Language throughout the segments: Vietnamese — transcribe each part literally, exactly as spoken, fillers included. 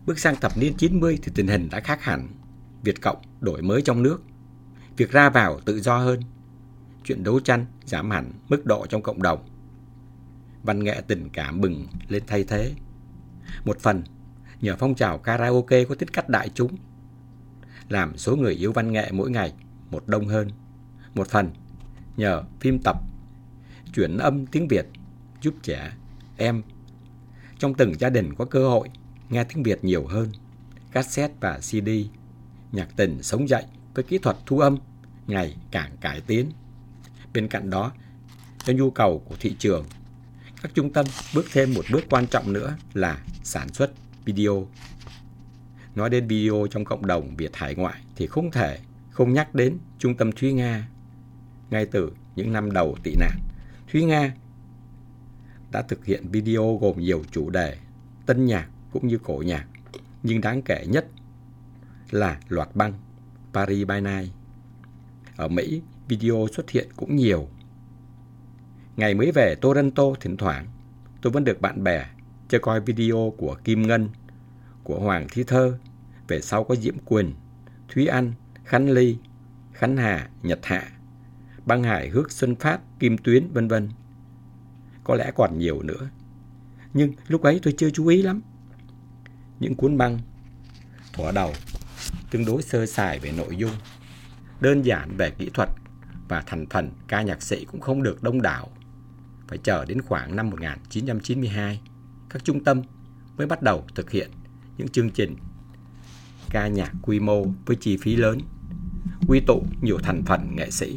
Bước sang thập niên chín mươi thì tình hình đã khác hẳn. Việt Cộng đổi mới trong nước, việc ra vào tự do hơn, chuyện đấu tranh giảm hẳn mức độ trong cộng đồng. Văn nghệ tình cảm bừng lên thay thế. Một phần nhờ phong trào karaoke có tính cách đại chúng, làm số người yêu văn nghệ mỗi ngày một đông hơn. Một phần nhờ phim tập chuyển âm tiếng Việt giúp trẻ em trong từng gia đình có cơ hội nghe tiếng Việt nhiều hơn. Cassette và xê đê, nhạc tình sống dậy với kỹ thuật thu âm ngày càng cải tiến. Bên cạnh đó, do nhu cầu của thị trường, các trung tâm bước thêm một bước quan trọng nữa là sản xuất video. Nói đến video trong cộng đồng Việt hải ngoại thì không thể không nhắc đến Trung tâm Thúy Nga. Ngay từ những năm đầu tị nạn, Thúy Nga đã thực hiện video gồm nhiều chủ đề, tân nhạc cũng như cổ nhạc. Nhưng đáng kể nhất là loạt băng Paris by Night. Ở Mỹ, video xuất hiện cũng nhiều. Ngày mới về Toronto, thỉnh thoảng tôi vẫn được bạn bè cho coi video của Kim Ngân, của Hoàng Thi Thơ. Về sau có Diễm Quỳnh, Thúy Anh, Khánh Ly, Khánh Hà, Nhật Hạ, băng hài hước Xuân Phát, Kim Tuyến, vân vân. Có lẽ còn nhiều nữa, nhưng lúc ấy tôi chưa chú ý lắm. Những cuốn băng thuở đầu tương đối sơ sài về nội dung, đơn giản về kỹ thuật, và thành phần ca nhạc sĩ cũng không được đông đảo. Phải chờ đến khoảng năm một nghìn chín trăm chín mươi hai, các trung tâm mới bắt đầu thực hiện những chương trình ca nhạc quy mô với chi phí lớn, quy tụ nhiều thành phần nghệ sĩ.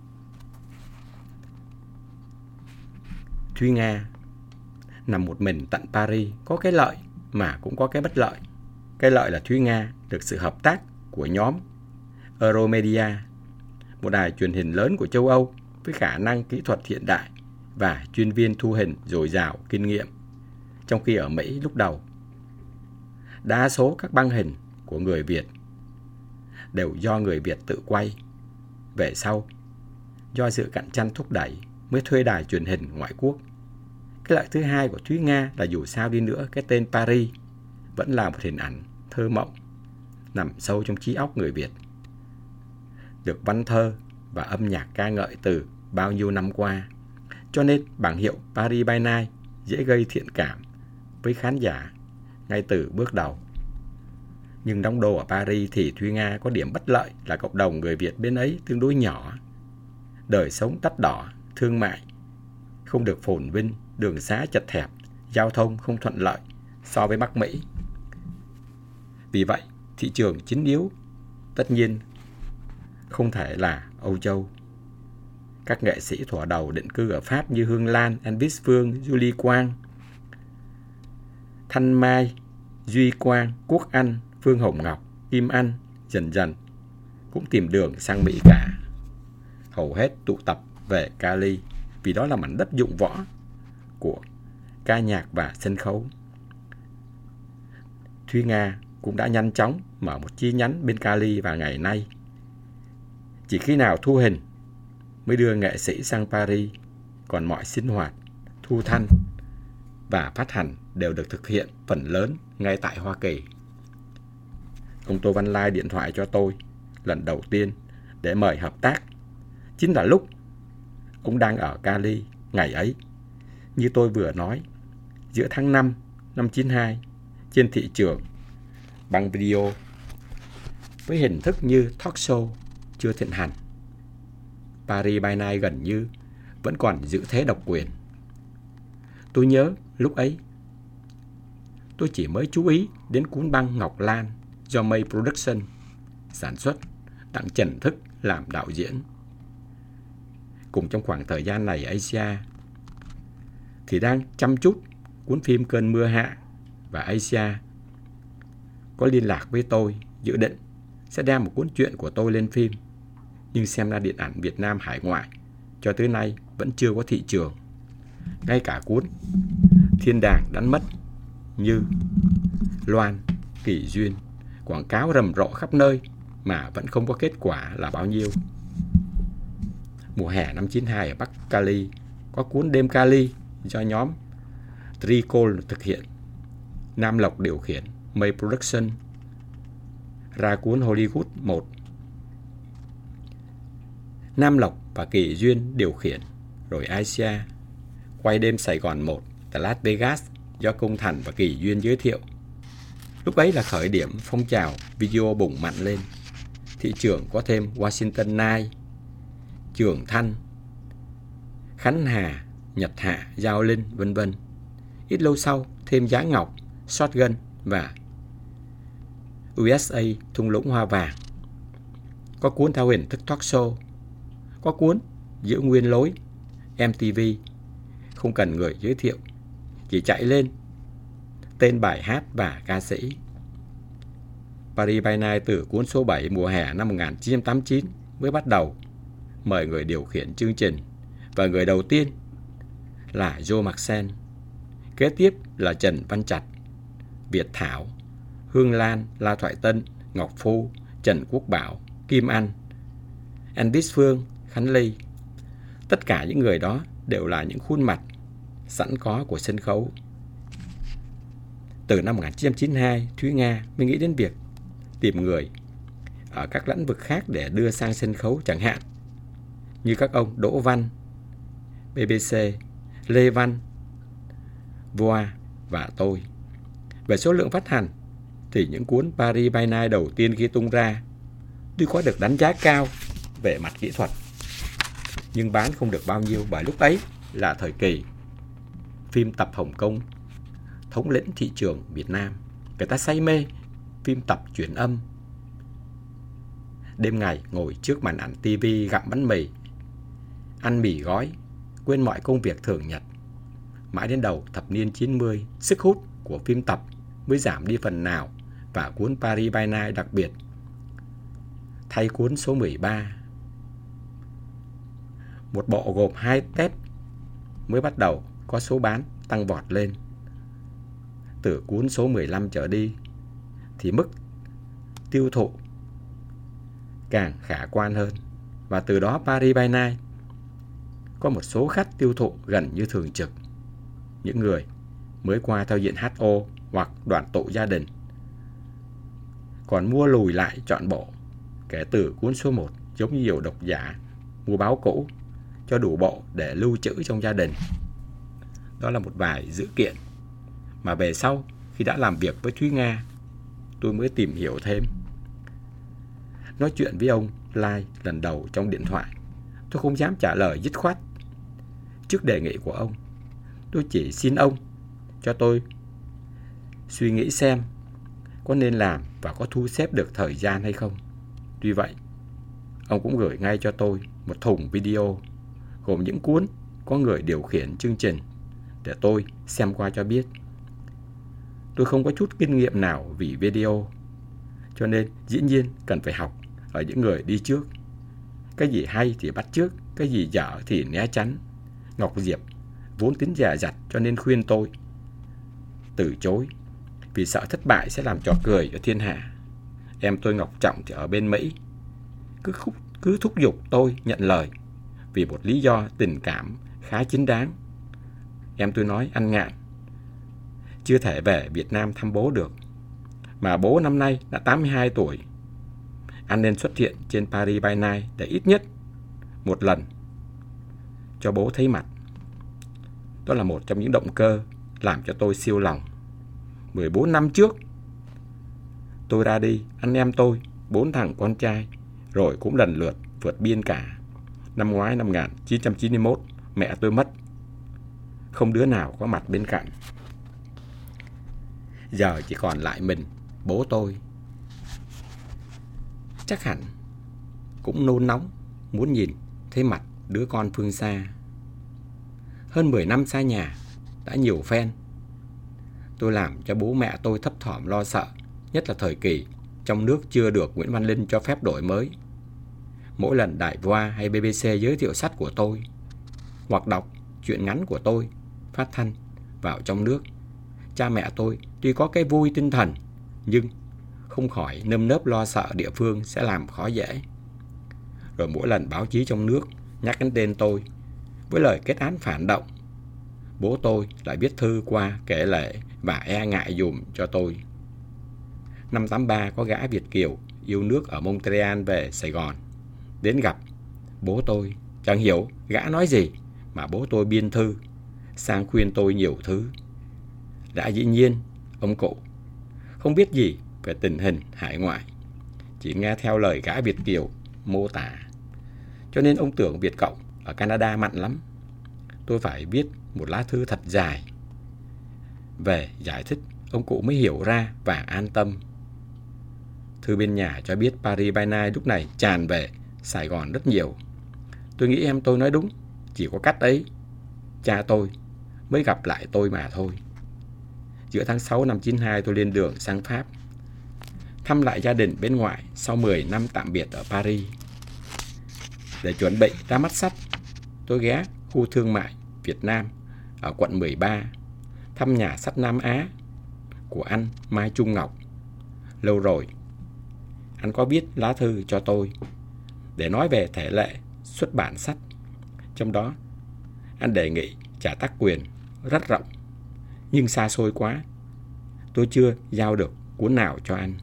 Thúy Nga nằm một mình tận Paris có cái lợi mà cũng có cái bất lợi. Cái lợi là Thúy Nga được sự hợp tác của nhóm Euromedia, một đài truyền hình lớn của châu Âu với khả năng kỹ thuật hiện đại và chuyên viên thu hình dồi dào kinh nghiệm. Trong khi ở Mỹ lúc đầu, đa số các băng hình của người Việt đều do người Việt tự quay. Về sau, do sự cạnh tranh thúc đẩy mới thuê đài truyền hình ngoại quốc. Cái lợi thứ hai của Thúy Nga là dù sao đi nữa, cái tên Paris vẫn là một hình ảnh thơ mộng nằm sâu trong trí óc người Việt, được văn thơ và âm nhạc ca ngợi từ bao nhiêu năm qua. Cho nên bảng hiệu Paris by Night dễ gây thiện cảm với khán giả ngay từ bước đầu. Nhưng đóng đô ở Paris thì Thúy Nga có điểm bất lợi là cộng đồng người Việt bên ấy tương đối nhỏ, đời sống đắt đỏ, thương mại không được phồn vinh, đường xá chật hẹp, giao thông không thuận lợi so với Bắc Mỹ. Vì vậy, thị trường chính yếu tất nhiên không thể là Âu Châu. Các nghệ sĩ thuở đầu định cư ở Pháp như Hương Lan, Elvis Phương, Julie Quang, Thanh Mai, Duy Quang, Quốc Anh, Phương Hồng Ngọc, Kim Anh dần dần cũng tìm đường sang Mỹ cả. Hầu hết tụ tập về Cali vì đó là mảnh đất dụng võ của ca nhạc và sân khấu. Thúy Nga cũng đã nhanh chóng mở một chi nhánh bên Cali và ngày nay chỉ khi nào thu hình mới đưa nghệ sĩ sang Paris, còn mọi sinh hoạt, thu thanh và phát hành đều được thực hiện phần lớn ngay tại Hoa Kỳ. Ông Tô Văn Lai điện thoại cho tôi lần đầu tiên để mời hợp tác chính là lúc ông đang ở Cali ngày ấy. Như tôi vừa nói, giữa tháng năm năm chín hai, trên thị trường băng video với hình thức như talk show chưa thịnh hành, Paris by Night gần như vẫn còn giữ thế độc quyền. Tôi nhớ lúc ấy tôi chỉ mới chú ý đến cuốn băng Ngọc Lan do May Production sản xuất, Đặng Trần Thức làm đạo diễn. Cùng trong khoảng thời gian này, Asia thì đang chăm chút cuốn phim Cơn Mưa Hạ, và Asia có liên lạc với tôi dự định sẽ đem một cuốn truyện của tôi lên phim. Nhưng xem ra điện ảnh Việt Nam hải ngoại cho tới nay vẫn chưa có thị trường. Ngay cả cuốn Thiên Đàng Đánh Mất như Loan, Kỳ Duyên quảng cáo rầm rộ khắp nơi mà vẫn không có kết quả là bao nhiêu. Mùa hè năm chín hai ở Bắc Cali có cuốn Đêm Cali do nhóm Tricol thực hiện, Nam Lộc điều khiển, May Production ra cuốn Hollywood một. Nam Lộc và Kỳ Duyên điều khiển, rồi Asia quay đêm Sài Gòn một tại Las Vegas do Công Thành và Kỳ Duyên giới thiệu. Lúc ấy là khởi điểm phong trào video bùng mạnh lên. Thị trường có thêm Washington Night, Trường Thanh, Khánh Hà, Nhật Hạ, Giao Linh, vân vân. Ít lâu sau thêm Giá Ngọc, Shotgun và u ét a Thung Lũng Hoa Vàng. Có cuốn Thao Hình Thức Talk Show, có cuốn Giữ Nguyên Lối, em tê vê, không cần người giới thiệu, chỉ chạy lên tên bài hát và ca sĩ. Paris by Night từ cuốn số bảy mùa hè năm một nghìn chín trăm tám mươi chín mới bắt đầu mời người điều khiển chương trình, và người đầu tiên là Joe Maxen. Kế tiếp là Trần Văn Trạch, Việt Thảo, Hương Lan, La Thoại Tân, Ngọc Phu, Trần Quốc Bảo, Kim Anh, Andis Phương, Khánh Ly. Tất cả những người đó đều là những khuôn mặt sẵn có của sân khấu. Từ năm một nghìn chín trăm chín mươi hai, Thúy Nga mới nghĩ đến việc tìm người ở các lĩnh vực khác để đưa sang sân khấu, chẳng hạn như các ông Đỗ Văn, bê bê xê, Lê Văn, Voa và tôi. Về số lượng phát hành thì những cuốn Paris by Night đầu tiên khi tung ra tuy có được đánh giá cao về mặt kỹ thuật, nhưng bán không được bao nhiêu, bởi lúc ấy là thời kỳ phim tập Hồng Kông thống lĩnh thị trường Việt Nam. Người ta say mê phim tập chuyển âm. Đêm ngày ngồi trước màn ảnh ti vi gặm bánh mì, ăn mì gói, quên mọi công việc thường nhật. Mãi đến đầu thập niên chín mươi, sức hút của phim tập mới giảm đi phần nào, và cuốn Paris by Night đặc biệt thay cuốn số mười ba, một bộ gồm hai tép, mới bắt đầu có số bán tăng vọt lên. Từ cuốn số mười lăm trở đi thì mức tiêu thụ càng khả quan hơn, và từ đó Paris by Night có một số khách tiêu thụ gần như thường trực, những người mới qua theo diện hát o hoặc đoàn tụ gia đình, còn mua lùi lại trọn bộ kể từ cuốn số một, giống như nhiều độc giả mua báo cũ cho đủ bộ để lưu trữ trong gia đình. Đó là một vài dữ kiện mà về sau khi đã làm việc với Thúy Nga, tôi mới tìm hiểu thêm. Nói chuyện với ông Lai lần đầu trong điện thoại, tôi không dám trả lời dứt khoát. Trước đề nghị của ông, tôi chỉ xin ông cho tôi suy nghĩ xem có nên làm và có thu xếp được thời gian hay không. Tuy vậy, ông cũng gửi ngay cho tôi một thùng video gồm những cuốn có người điều khiển chương trình để tôi xem qua cho biết. Tôi không có chút kinh nghiệm nào vì video, cho nên dĩ nhiên cần phải học ở những người đi trước. Cái gì hay thì bắt chước, cái gì dở thì né tránh. Ngọc Diệp vốn tính dè dặt, cho nên khuyên tôi từ chối vì sợ thất bại sẽ làm trò cười cho thiên hạ. Em tôi Ngọc Trọng thì ở bên Mỹ cứ, khúc, cứ thúc giục tôi nhận lời vì một lý do tình cảm khá chính đáng. Em tôi nói anh ngạn, chưa thể về Việt Nam thăm bố được, mà bố năm nay đã tám mươi hai tuổi. Anh nên xuất hiện trên Paris by Night để ít nhất một lần cho bố thấy mặt. Đó là một trong những động cơ làm cho tôi siêu lòng. mười bốn năm trước, tôi ra đi, anh em tôi, bốn thằng con trai, rồi cũng lần lượt vượt biên cả. Năm ngoái năm một nghìn chín trăm chín mươi mốt, mẹ tôi mất, không đứa nào có mặt bên cạnh. Giờ chỉ còn lại mình, bố tôi. Chắc hẳn cũng nôn nóng muốn nhìn thấy mặt đứa con phương xa. Hơn mười năm xa nhà, đã nhiều fan. Tôi làm cho bố mẹ tôi thấp thỏm lo sợ, nhất là thời kỳ trong nước chưa được Nguyễn Văn Linh cho phép đổi mới. Mỗi lần Đài Voa hay bê bê xê giới thiệu sách của tôi, hoặc đọc truyện ngắn của tôi phát thanh vào trong nước, cha mẹ tôi tuy có cái vui tinh thần, nhưng không khỏi nơm nớp lo sợ địa phương sẽ làm khó dễ. Rồi mỗi lần báo chí trong nước nhắc đến tên tôi với lời kết án phản động, bố tôi lại viết thư qua kể lể và e ngại dùm cho tôi. Năm tám ba có gã Việt kiều yêu nước ở Montreal về Sài Gòn, đến gặp bố tôi. Chẳng hiểu gã nói gì mà bố tôi biên thư sang khuyên tôi nhiều thứ. Đã dĩ nhiên ông cụ không biết gì về tình hình hải ngoại, chỉ nghe theo lời gã Việt kiều mô tả. Cho nên ông tưởng Việt Cộng ở Canada mặn lắm. Tôi phải viết một lá thư thật dài về giải thích, ông cụ mới hiểu ra và an tâm. Thư bên nhà cho biết Paris by Night lúc này tràn về Sài Gòn rất nhiều. Tôi nghĩ em tôi nói đúng, chỉ có cách ấy, cha tôi mới gặp lại tôi mà thôi. Giữa tháng sáu năm chín hai tôi lên đường sang Pháp, thăm lại gia đình bên ngoại sau mười năm tạm biệt ở Paris. Để chuẩn bị ra mắt sách, tôi ghé khu thương mại Việt Nam ở quận mười ba, thăm nhà sách Nam Á của anh Mai Trung Ngọc. Lâu rồi, anh có viết lá thư cho tôi để nói về thể lệ xuất bản sách. Trong đó, anh đề nghị trả tác quyền rất rộng, nhưng xa xôi quá, tôi chưa giao được cuốn nào cho anh.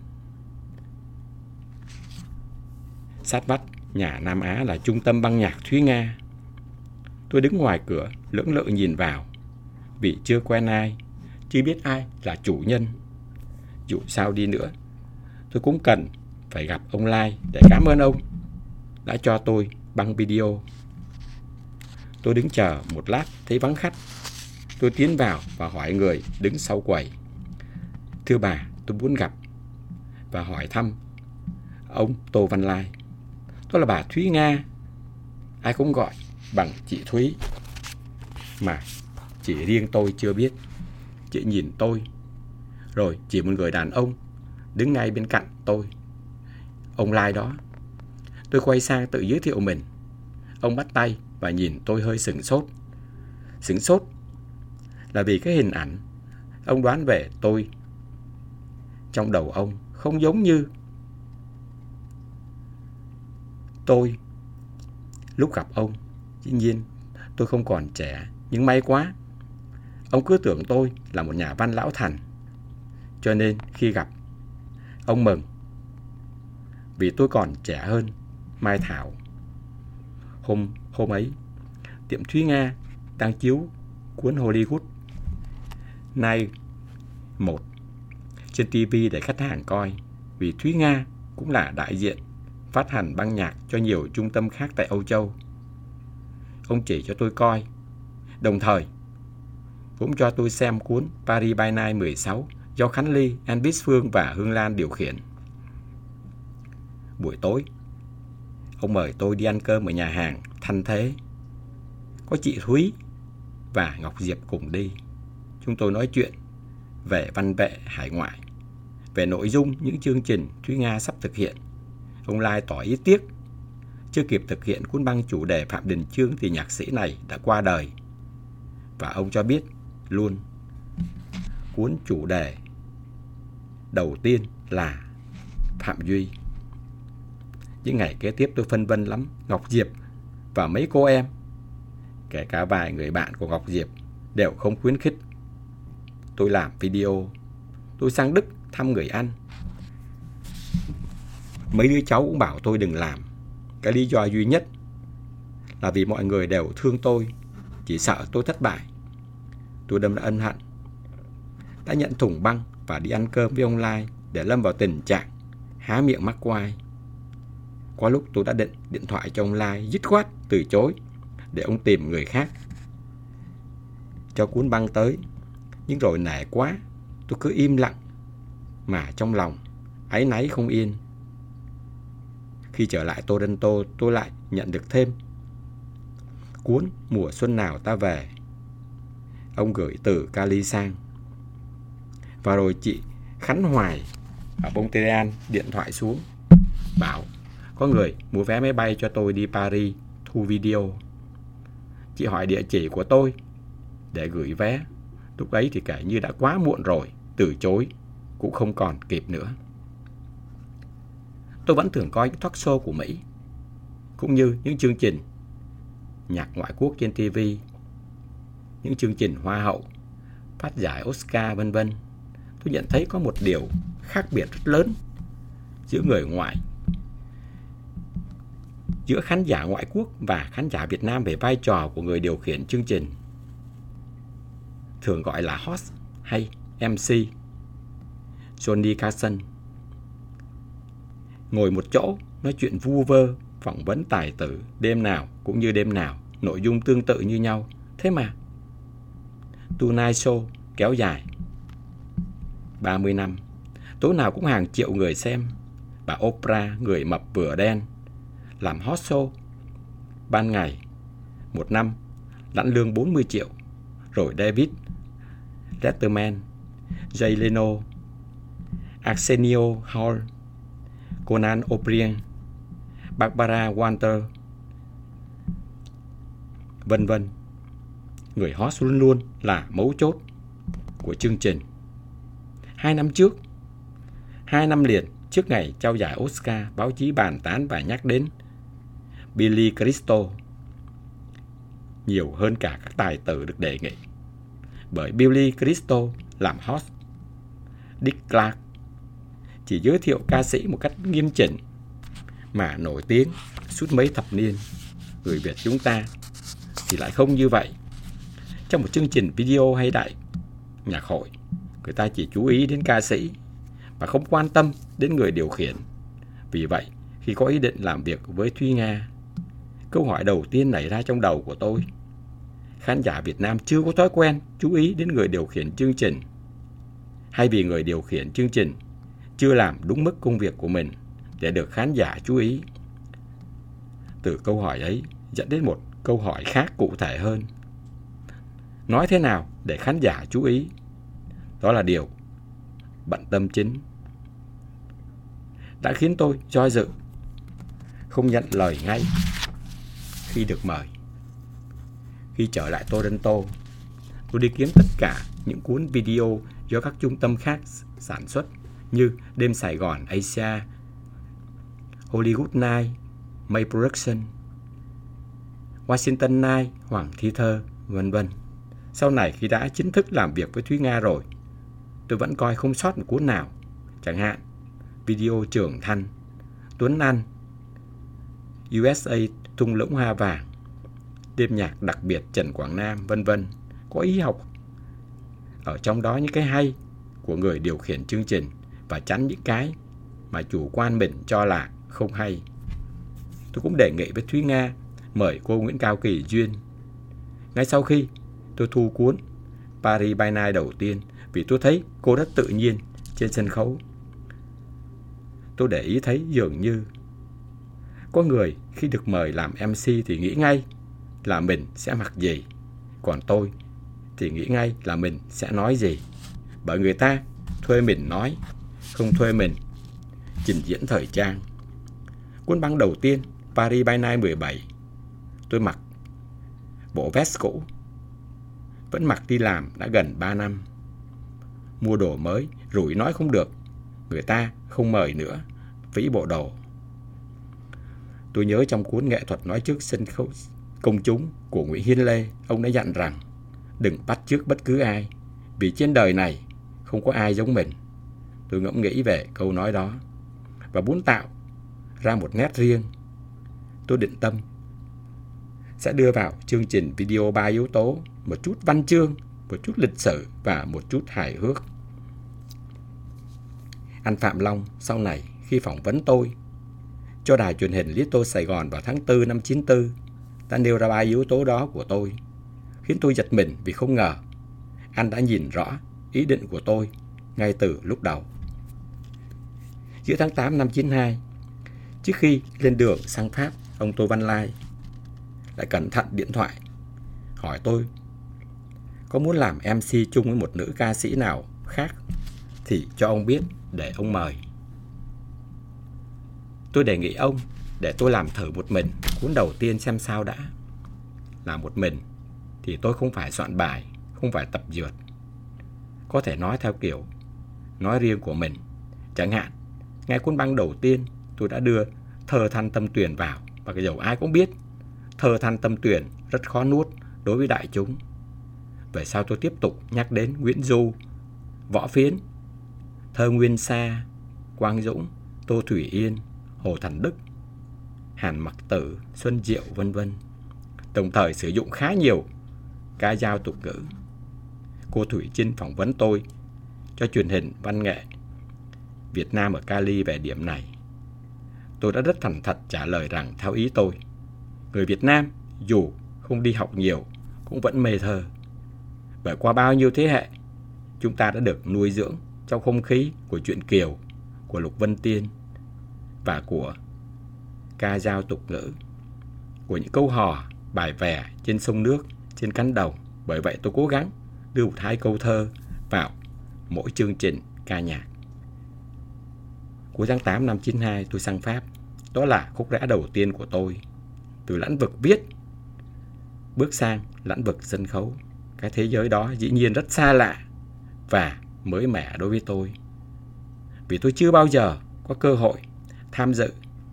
Sát vách nhà Nam Á là trung tâm băng nhạc Thúy Nga. Tôi đứng ngoài cửa lưỡng lự nhìn vào, vì chưa quen ai, chưa biết ai là chủ nhân. Dù sao đi nữa, tôi cũng cần phải gặp ông Lai để cảm ơn ông đã cho tôi băng video. Tôi đứng chờ một lát thấy vắng khách. Tôi tiến vào và hỏi người đứng sau quầy: "Thưa bà, tôi muốn gặp và hỏi thăm ông Tô Văn Lai. Tôi là bà Thúy Nga, ai cũng gọi bằng chị Thúy, mà chỉ riêng tôi chưa biết." Chị nhìn tôi, rồi chỉ một người đàn ông đứng ngay bên cạnh tôi: "Ông Lai đó." Tôi quay sang tự giới thiệu mình. Ông bắt tay và nhìn tôi hơi sửng sốt. Sửng sốt là vì cái hình ảnh ông đoán về tôi trong đầu ông không giống như tôi lúc gặp ông. Dĩ nhiên tôi không còn trẻ, nhưng may quá ông cứ tưởng tôi là một nhà văn lão thành. Cho nên khi gặp, ông mừng vì tôi còn trẻ hơn Mai Thảo. Hôm, hôm ấy, tiệm Thúy Nga đang chiếu cuốn Hollywood Night một trên ti vi để khách hàng coi, vì Thúy Nga cũng là đại diện phát hành băng nhạc cho nhiều trung tâm khác tại Âu Châu. Ông chỉ cho tôi coi, đồng thời cũng cho tôi xem cuốn Paris by Night mười sáu do Khánh Ly, Anh Bích Phương và Hương Lan điều khiển. Buổi tối, ông mời tôi đi ăn cơm ở nhà hàng Thanh Thế. Có chị Thúy và Ngọc Diệp cùng đi. Chúng tôi nói chuyện về văn vệ hải ngoại, về nội dung những chương trình Thúy Nga sắp thực hiện. Ông Lai tỏ ý tiếc chưa kịp thực hiện cuốn băng chủ đề Phạm Đình Chương thì nhạc sĩ này đã qua đời. Và ông cho biết luôn cuốn chủ đề đầu tiên là Phạm Duy. Những ngày kế tiếp tôi phân vân lắm. Ngọc Diệp và mấy cô em, kể cả vài người bạn của Ngọc Diệp, đều không khuyến khích tôi làm video. Tôi sang Đức thăm người anh, mấy đứa cháu cũng bảo tôi đừng làm. Cái lý do duy nhất là vì mọi người đều thương tôi, chỉ sợ tôi thất bại. Tôi đâm ra ân hận đã nhận thùng băng và đi ăn cơm với ông Lai để lâm vào tình trạng há miệng mắc quai. Có lúc tôi đã định điện thoại cho ông Lai dứt khoát từ chối để ông tìm người khác cho cuốn băng tới. Nhưng rồi nể quá, tôi cứ im lặng mà trong lòng áy náy không yên. Khi trở lại Toronto, tôi lại nhận được thêm cuốn Mùa Xuân Nào Ta Về, ông gửi từ Cali sang. Và rồi chị Khánh Hoài ở Montreal điện thoại xuống, bảo có người mua vé máy bay cho tôi đi Paris thu video. Chị hỏi địa chỉ của tôi để gửi vé. Lúc ấy thì kể như đã quá muộn rồi, từ chối cũng không còn kịp nữa. Tôi vẫn thường coi những talk show của Mỹ, cũng như những chương trình nhạc ngoại quốc trên ti vi, những chương trình Hoa hậu, phát giải Oscar vân vân. Tôi nhận thấy có một điều khác biệt rất lớn giữa người ngoại, giữa khán giả ngoại quốc và khán giả Việt Nam về vai trò của người điều khiển chương trình, thường gọi là host hay em xê, Johnny Carson. Ngồi một chỗ, nói chuyện vu vơ, phỏng vấn tài tử đêm nào cũng như đêm nào, nội dung tương tự như nhau. Thế mà Tonight Show kéo dài ba mươi năm, tối nào cũng hàng triệu người xem. Bà Oprah, người mập vừa đen, làm hot show ban ngày, một năm lãnh lương bốn mươi triệu. Rồi David Letterman, Jay Leno, Arsenio Hall, Conan O'Brien, Barbara Walters, vân vân. Người host luôn luôn là mấu chốt của chương trình. Hai năm trước, hai năm liền trước ngày trao giải Oscar, báo chí bàn tán và nhắc đến Billy Crystal nhiều hơn cả các tài tử được đề nghị. Bởi Billy Crystal làm host, Dick Clark chỉ giới thiệu ca sĩ một cách nghiêm chỉnh mà nổi tiếng suốt mấy thập niên. Người Việt chúng ta thì lại không như vậy. Trong một chương trình video hay đại nhạc hội, người ta chỉ chú ý đến ca sĩ và không quan tâm đến người điều khiển. Vì vậy, khi có ý định làm việc với Thúy Nga, câu hỏi đầu tiên nảy ra trong đầu của tôi: khán giả Việt Nam chưa có thói quen chú ý đến người điều khiển chương trình, hay vì người điều khiển chương trình chưa làm đúng mức công việc của mình để được khán giả chú ý? Từ câu hỏi ấy dẫn đến một câu hỏi khác cụ thể hơn: nói thế nào để khán giả chú ý? Đó là điều bận tâm chính, đã khiến tôi do dự, không nhận lời ngay khi được mời. Khi trở lại Toronto, tôi đi kiếm tất cả những cuốn video do các trung tâm khác sản xuất như Đêm Sài Gòn Asia, Hollywood Night, May Production, Washington Night, Hoàng Theater, vân vân. Sau này khi đã chính thức làm việc với Thúy Nga rồi, tôi vẫn coi không sót một cuốn nào. Chẳng hạn video Trường Thanh, Tuấn Anh, u ét a Thung Lũng Hoa Vàng, Đêm nhạc đặc biệt Trần Quảng Nam, vân vân. Có ý học ở trong đó những cái hay của người điều khiển chương trình và tránh những cái mà chủ quan mình cho là không hay. Tôi cũng đề nghị với Thúy Nga mời cô Nguyễn Cao Kỳ Duyên. Ngay sau khi tôi thu cuốn Paris by Night đầu tiên, vì tôi thấy cô rất tự nhiên trên sân khấu. Tôi để ý thấy dường như có người khi được mời làm em xê thì nghĩ ngay là mình sẽ mặc gì, còn tôi thì nghĩ ngay là mình sẽ nói gì. Bởi người ta thuê mình nói, không thuê mình trình diễn thời trang. Cuốn băng đầu tiên Paris by Night mười bảy, tôi mặc bộ vest cũ, vẫn mặc đi làm đã gần ba năm. Mua đồ mới, rủi nói không được, người ta không mời nữa, phí bộ đồ. Tôi nhớ trong cuốn Nghệ thuật nói trước sân khấu công chúng của Nguyễn Hiến Lê, ông đã dặn rằng đừng bắt chước bất cứ ai, vì trên đời này không có ai giống mình. Tôi ngẫm nghĩ về câu nói đó và muốn tạo ra một nét riêng. Tôi định tâm sẽ đưa vào chương trình video ba yếu tố: một chút văn chương, một chút lịch sử và một chút hài hước. Anh Phạm Long sau này khi phỏng vấn tôi cho đài truyền hình Little Sài Gòn vào tháng tư năm chín tư đã nêu ra ba yếu tố đó của tôi, khiến tôi giật mình vì không ngờ anh đã nhìn rõ ý định của tôi ngay từ lúc đầu. Giữa tháng tám năm chín hai, trước khi lên đường sang Pháp, ông Tô Văn Lai lại cẩn thận điện thoại hỏi tôi có muốn làm em xê chung với một nữ ca sĩ nào khác thì cho ông biết để ông mời. Tôi đề nghị ông để tôi làm thử một mình cuốn đầu tiên xem sao đã. Làm một mình thì tôi không phải soạn bài, không phải tập dượt, có thể nói theo kiểu nói riêng của mình. Chẳng hạn, ngay cuốn băng đầu tiên tôi đã đưa Thơ Than Tâm Tuyền vào, và cái dầu ai cũng biết Thơ Than Tâm Tuyền rất khó nuốt đối với đại chúng. Về sau tôi tiếp tục nhắc đến Nguyễn Du, Võ Phiến, Thơ Nguyên Sa, Quang Dũng, Tô Thủy Yên, Hồ Thành Đức, Hàn Mặc Tử, Xuân Diệu, vân vân. Đồng thời sử dụng khá nhiều ca dao tục ngữ. Cô Thủy Trinh phỏng vấn tôi cho truyền hình văn nghệ Việt Nam ở Cali về điểm này. Tôi đã rất thành thật trả lời rằng theo ý tôi, người Việt Nam dù không đi học nhiều cũng vẫn mê thơ. Bởi qua bao nhiêu thế hệ, chúng ta đã được nuôi dưỡng trong không khí của truyện Kiều, của Lục Vân Tiên và của ca dao tục ngữ, của những câu hò, bài vè trên sông nước, trên cánh đồng. Bởi vậy tôi cố gắng đưa một hai câu thơ vào mỗi chương trình ca nhạc. Cuối tháng tám năm chín mươi hai tôi sang Pháp. Đó là khúc rẽ đầu tiên của tôi. Từ lĩnh vực viết bước sang lĩnh vực sân khấu. Cái thế giới đó dĩ nhiên rất xa lạ và mới mẻ đối với tôi, vì tôi chưa bao giờ có cơ hội tham dự,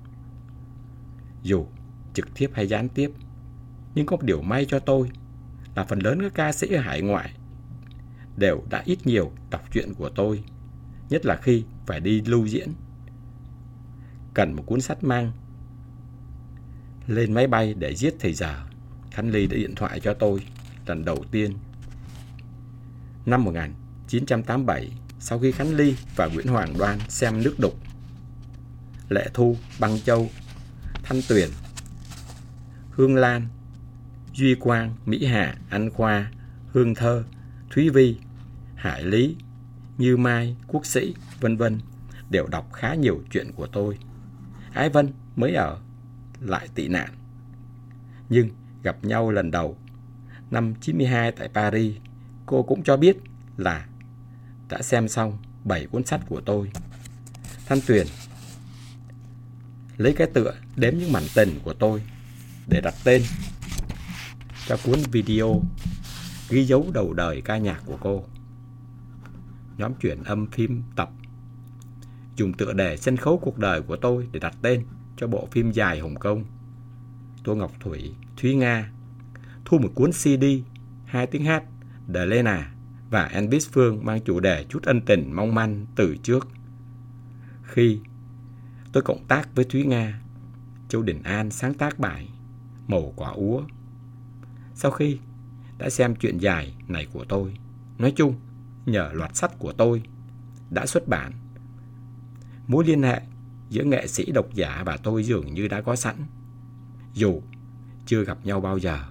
dù trực tiếp hay gián tiếp. Nhưng có một điều may cho tôi là phần lớn các ca sĩ ở hải ngoại đều đã ít nhiều đọc truyện của tôi, nhất là khi phải đi lưu diễn, cần một cuốn sách mang lên máy bay để giết thời giờ. Khánh Ly đã điện thoại cho tôi lần đầu tiên năm một nghìn chín trăm tám mươi bảy, sau khi Khánh Ly và Nguyễn Hoàng Đoan xem Nước Đục, Lệ Thu, Băng Châu, Thanh Tuyền, Hương Lan, Duy Quang, Mỹ Hà, Anh Khoa, Hương Thơ, Thúy Vi, Hải Lý, Như Mai, Quốc Sĩ, vân vân đều đọc khá nhiều chuyện của tôi. Ái Vân mới ở lại tị nạn, nhưng gặp nhau lần đầu năm chín mươi hai tại Paris, cô cũng cho biết là đã xem xong bảy cuốn sách của tôi. Thanh Tuyền lấy cái tựa đếm những mảnh tình của tôi để đặt tên cho cuốn video ghi dấu đầu đời ca nhạc của cô. Nhóm chuyển âm phim tập dùng tựa đề Sân khấu cuộc đời của tôi để đặt tên cho bộ phim dài Hồng Kông. Tô Ngọc Thủy, Thúy Nga thu một cuốn xê đê hai tiếng hát The Lena và Elvis Phương mang chủ đề Chút ân tình mong manh từ trước. Khi tôi cộng tác với Thúy Nga, Châu Đình An sáng tác bài Màu Quả Úa. Sau khi đã xem truyện dài này của tôi, nói chung nhờ loạt sách của tôi đã xuất bản, mối liên hệ giữa nghệ sĩ độc giả và tôi dường như đã có sẵn, dù chưa gặp nhau bao giờ.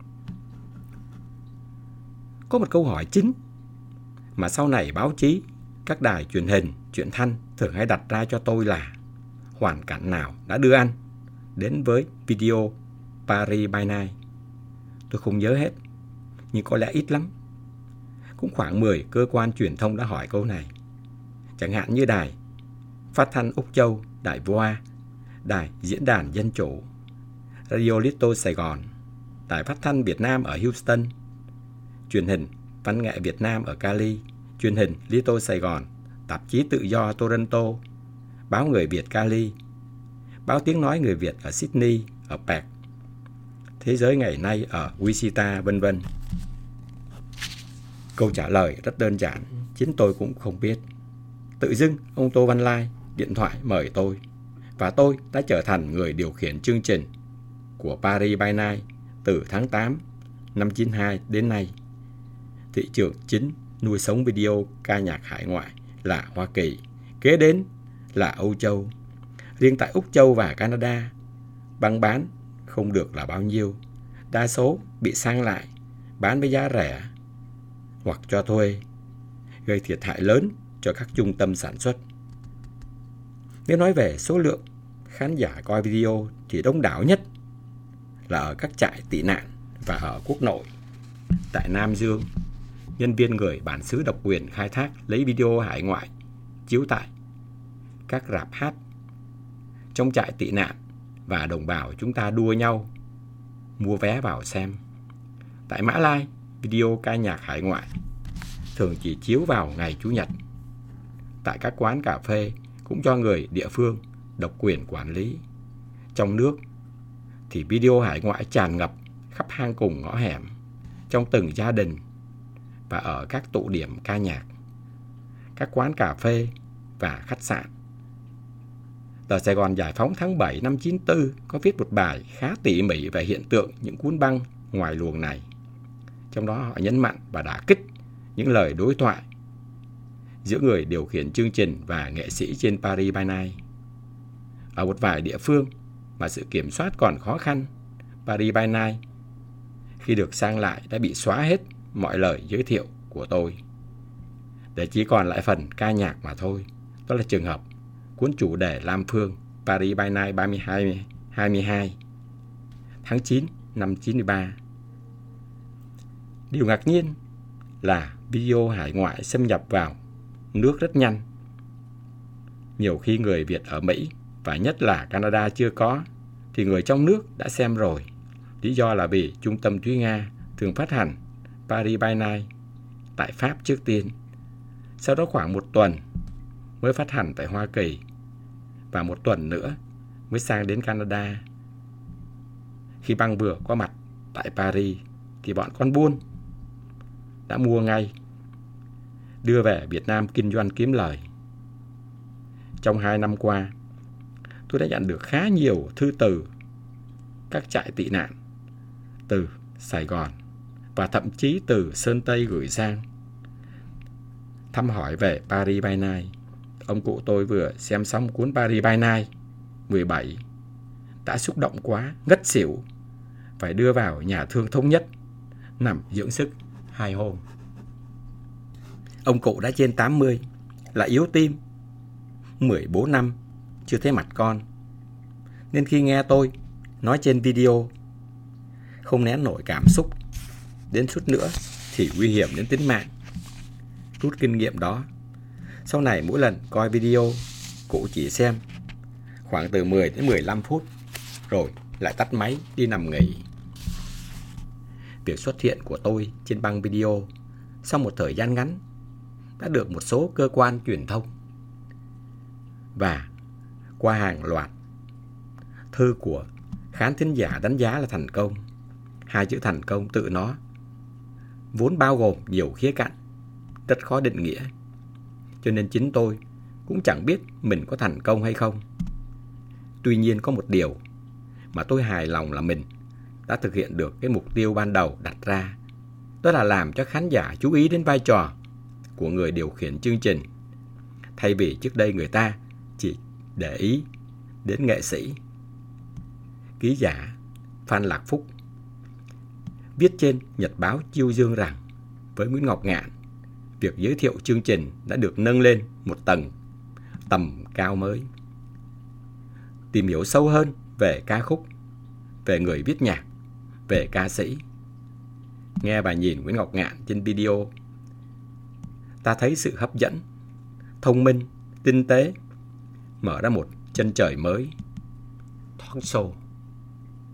Có một câu hỏi chính mà sau này báo chí, các đài truyền hình, truyện thanh thường hay đặt ra cho tôi là hoàn cảnh nào đã đưa anh đến với video Paris by Night. Tôi không nhớ hết, nhưng có lẽ ít lắm. Cũng khoảng mười cơ quan truyền thông đã hỏi câu này. Chẳng hạn như đài Phát thanh Úc Châu, đài Voa, đài Diễn đàn Dân Chủ, Radio Little Sài Gòn, đài Phát thanh Việt Nam ở Houston, truyền hình Văn nghệ Việt Nam ở Cali, truyền hình Little Sài Gòn, tạp chí Tự do Toronto, báo Người Việt Cali, báo Tiếng nói Người Việt ở Sydney, ở Perth, Thế giới ngày nay ở Wichita, vân vân. Câu trả lời rất đơn giản, chính tôi cũng không biết. Tự dưng ông Tô Văn Lai điện thoại mời tôi, và tôi đã trở thành người điều khiển chương trình của Paris by Night từ tháng tám năm chín mươi hai đến nay. Thị trường chính nuôi sống video ca nhạc hải ngoại là Hoa Kỳ, kế đến là Âu Châu. Riêng tại Úc Châu và Canada, băng bán không được là bao nhiêu, đa số bị sang lại, bán với giá rẻ hoặc cho thuê, gây thiệt hại lớn cho các trung tâm sản xuất. Nếu nói về số lượng khán giả coi video thì đông đảo nhất là ở các trại tị nạn và ở quốc nội. Tại Nam Dương, nhân viên người bản xứ độc quyền khai thác lấy video hải ngoại chiếu tại các rạp hát. Trong trại tị nạn và đồng bào chúng ta đua nhau mua vé vào xem. Tại Mã Lai, video ca nhạc hải ngoại thường chỉ chiếu vào ngày Chủ nhật. Tại các quán cà phê cũng cho người địa phương độc quyền quản lý. Trong nước thì video hải ngoại tràn ngập khắp hang cùng ngõ hẻm, trong từng gia đình và ở các tụ điểm ca nhạc. Các quán cà phê và khách sạn. Tờ Sài Gòn Giải phóng tháng bảy năm chín tư có viết một bài khá tỉ mỉ về hiện tượng những cuốn băng ngoài luồng này. Trong đó họ nhấn mạnh và đả kích những lời đối thoại giữa người điều khiển chương trình và nghệ sĩ trên Paris by Night. Ở một vài địa phương mà sự kiểm soát còn khó khăn, Paris by Night khi được sang lại đã bị xóa hết mọi lời giới thiệu của tôi, để chỉ còn lại phần ca nhạc mà thôi. Đó là trường hợp cuốn chủ đề Lam Phương, Paris by Night ba mươi hai, hai mươi hai tháng chín năm chín mươi ba. Điều ngạc nhiên là video hải ngoại xâm nhập vào nước rất nhanh. Nhiều khi người Việt ở Mỹ và nhất là Canada chưa có, thì người trong nước đã xem rồi. Lý do là vì Trung tâm Thúy Nga thường phát hành Paris by Night tại Pháp trước tiên. Sau đó khoảng một tuần mới phát hành tại Hoa Kỳ, và một tuần nữa mới sang đến Canada. Khi băng vừa có mặt tại Paris thì bọn con buôn đã mua ngay, đưa về Việt Nam kinh doanh kiếm lời. Trong hai năm qua, tôi đã nhận được khá nhiều thư từ các trại tị nạn từ Sài Gòn và thậm chí từ Sơn Tây gửi sang thăm hỏi về Paris by Night. Ông cụ tôi vừa xem xong cuốn Paris by Night mười bảy, đã xúc động quá, ngất xỉu, phải đưa vào nhà thương Thống Nhất nằm dưỡng sức hai hôm. Ông cụ đã trên tám mươi, lại yếu tim, mười bốn năm chưa thấy mặt con, nên khi nghe tôi nói trên video không nén nổi cảm xúc, đến chút nữa thì nguy hiểm đến tính mạng. Rút kinh nghiệm đó, sau này mỗi lần coi video, cụ chỉ xem khoảng từ mười đến mười lăm phút rồi lại tắt máy đi nằm nghỉ. Việc xuất hiện của tôi trên băng video sau một thời gian ngắn đã được một số cơ quan truyền thông và qua hàng loạt thư của khán thính giả đánh giá là thành công. Hai chữ thành công tự nó vốn bao gồm nhiều khía cạnh, rất khó định nghĩa, cho nên chính tôi cũng chẳng biết mình có thành công hay không. Tuy nhiên có một điều mà tôi hài lòng là mình đã thực hiện được cái mục tiêu ban đầu đặt ra, đó là làm cho khán giả chú ý đến vai trò của người điều khiển chương trình, thay vì trước đây người ta chỉ để ý đến nghệ sĩ. Ký giả Phan Lạc Phúc viết trên Nhật báo Chiêu Dương rằng với Nguyễn Ngọc Ngạn, việc giới thiệu chương trình đã được nâng lên một tầng tầm cao mới. Tìm hiểu sâu hơn về ca khúc, về người viết nhạc, về ca sĩ. Nghe và nhìn Nguyễn Ngọc Ngạn trên video, ta thấy sự hấp dẫn, thông minh, tinh tế, mở ra một chân trời mới. Talk show